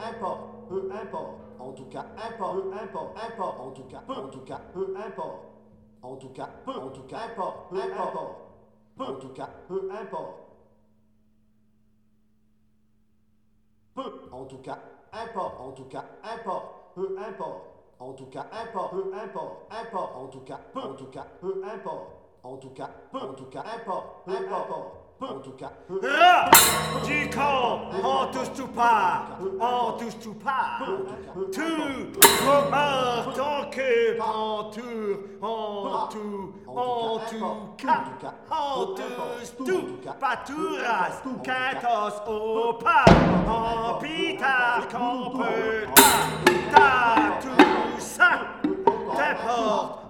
peu importe, en tout cas, importe, peu importe, importe, en tout cas, peu importe, en tout cas, peu importe, peu importe, en tout cas, peu importe, peu, en tout cas, importe, en tout cas, importe, peu importe, en tout cas, importe, peu importe, importe, en tout cas, peu importe, en tout cas, en tout cas, importe, importe. En tout cas, Ra du camp, en tous tout pas, en tous tout pas. Tout, commun, tant que, en tout cas, en tous tout, paturas, quintos, au pas, en pitard, qu'on peut, ta, tout ça, t'importe,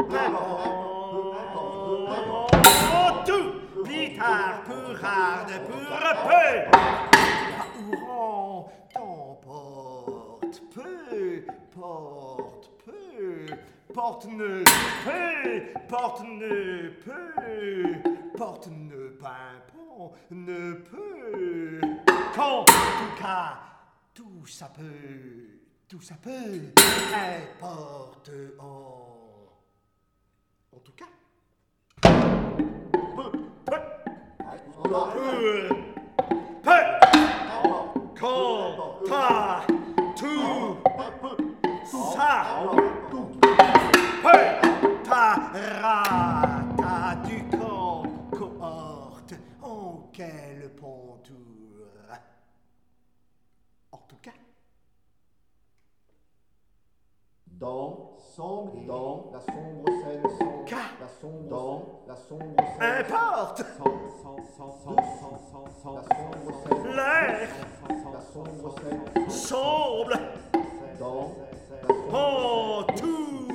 tout. Pitard, pour rare, pour peu. Ouran, t'emporte peu, porte peu, porte-ne peu, porte-ne peu, porte-ne pimpon, ne peut. Quand, tout cas, tout ça peut, importe en tout cas. Quand, ta, tout, ça, ta, ra, ta, du camp, cohorte, en quelle ponture. En tout cas. Dans, sombre, dans, la sombre scène, sombre, la sombre, dans, la sombre scène, importe, la sombre scène, l'air, la sombre scène, semble, dans, en tout,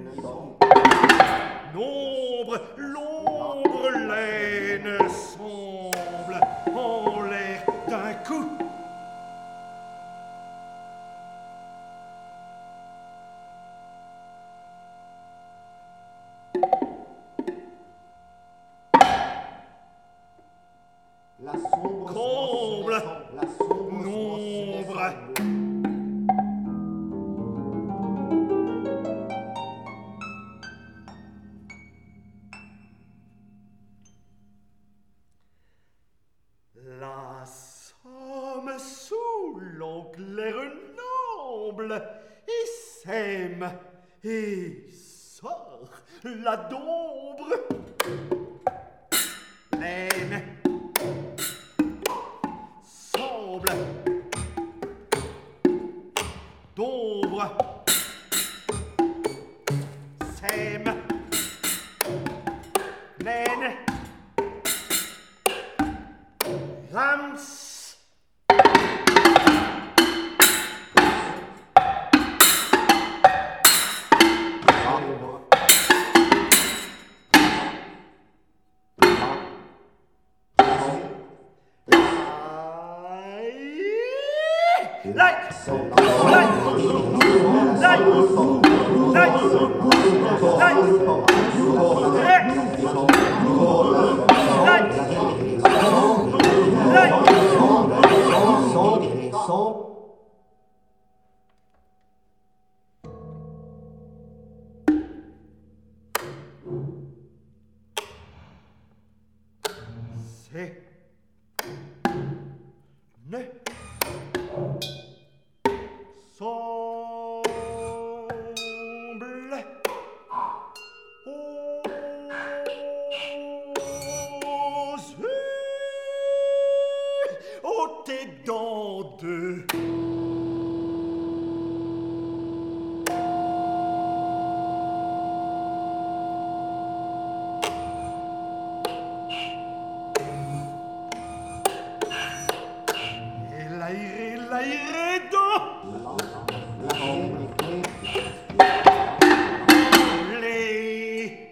nombre, l'ombre, laine, semble, en l'air d'un coup. la sombre Comble, la sombre nombre. La somme sous l'anglaire noble et sème et sort la dombre. Laine semble d'ombre sème laine rams. C'est ne semble aux tes dents de l'airé dans les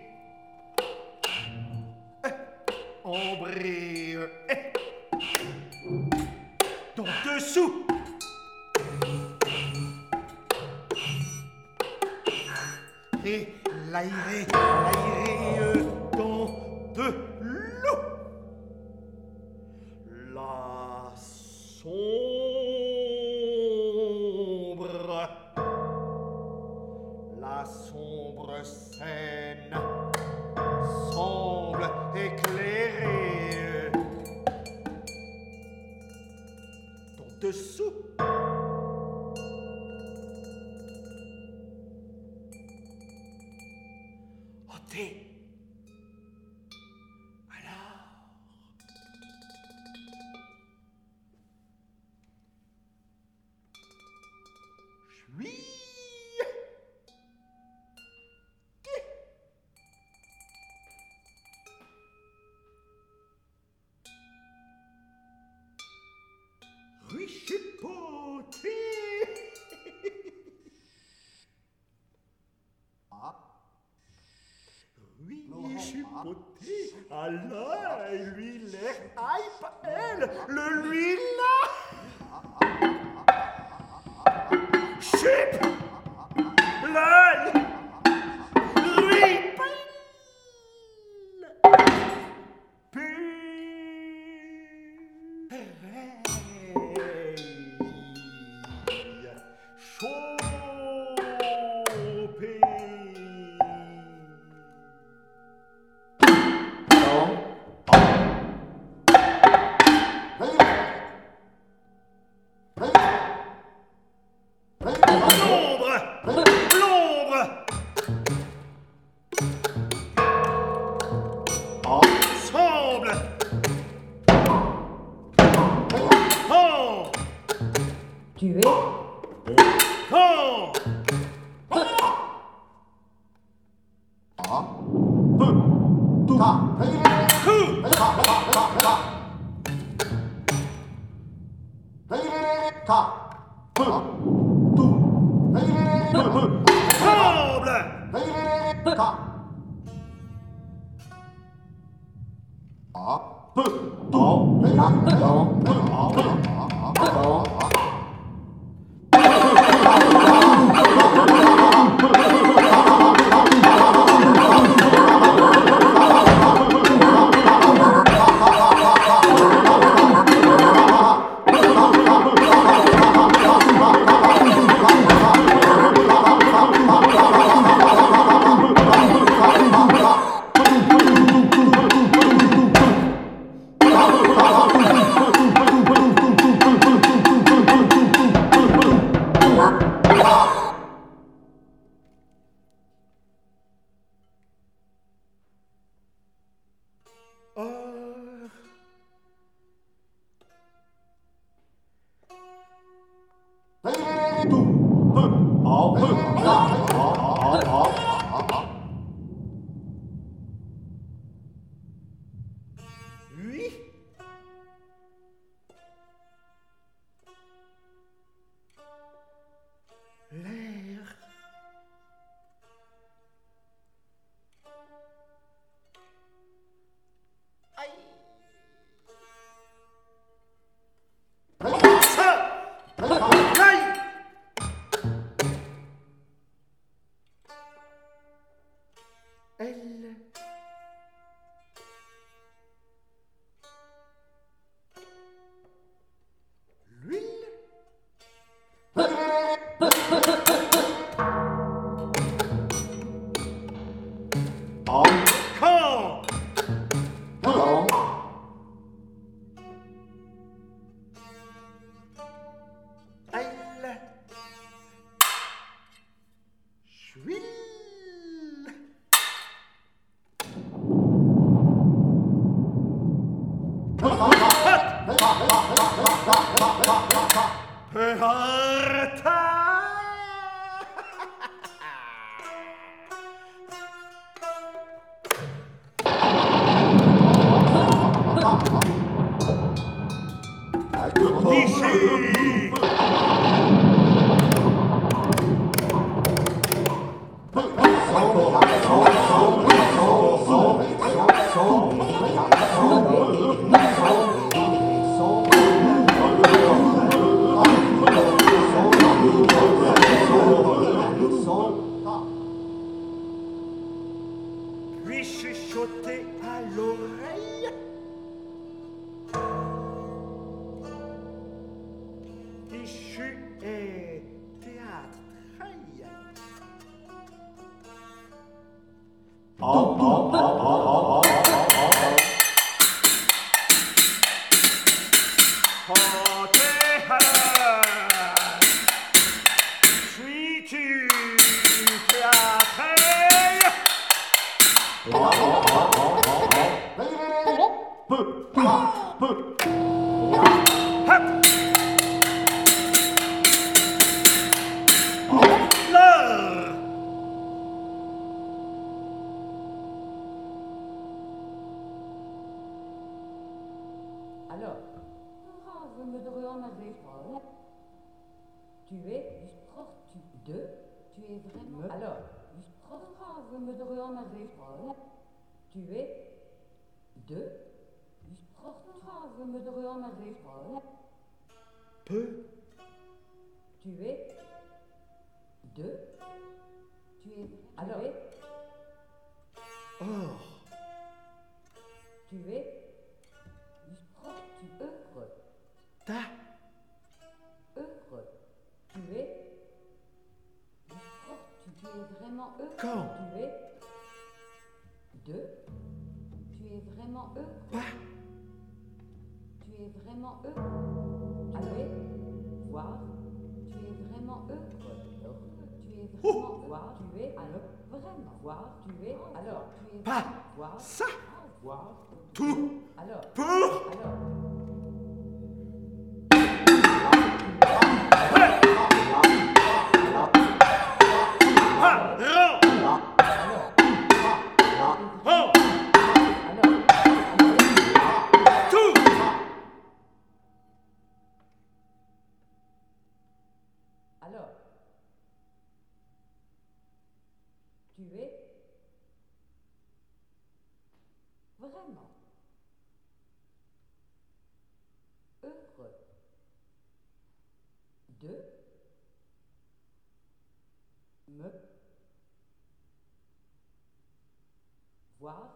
ombrés dans dessous et l'airé dans de l'eau. La sombre dessous. Ôtez. Alors. Je suis. Richipoté. Richipoté. Allah, lui, l'air, aïe, pas elle, le lui, là. Chip. L'œil. Lui, Tuer. Quand oui. L'air. Aïe. Ça. Aïe. Elle. L'huile. Quand elle. Huile. Ici. Lui chuchoter à l'oreille. Ici est théâtre. Aïe. Chantez à Tu es du de. Tu es vraiment. Alors, du sprove me drøm avec. Tu es de. Du sprove me drøm avec. Peu. Tu es de. Tu es. Alors. Or. Tu es. Du sprove. Tu heureux. Ta. Heureux. Tu es. Du sprove. Tu es vraiment heureux. Quand. Tu es. De. Tu es vraiment heureux. Pas. Tu es vraiment heureux. Aller, voir, tu es vraiment heureux. Tu es vraiment voir, tu es alors vraiment voir, tu es alors tu es Pas. voir, Ça. voir, Tout. alors Pour. alors Ha. Ran. Ran. Tout. alors tu es vraiment heureux de me voir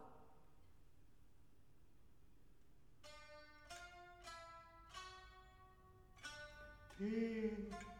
Puis.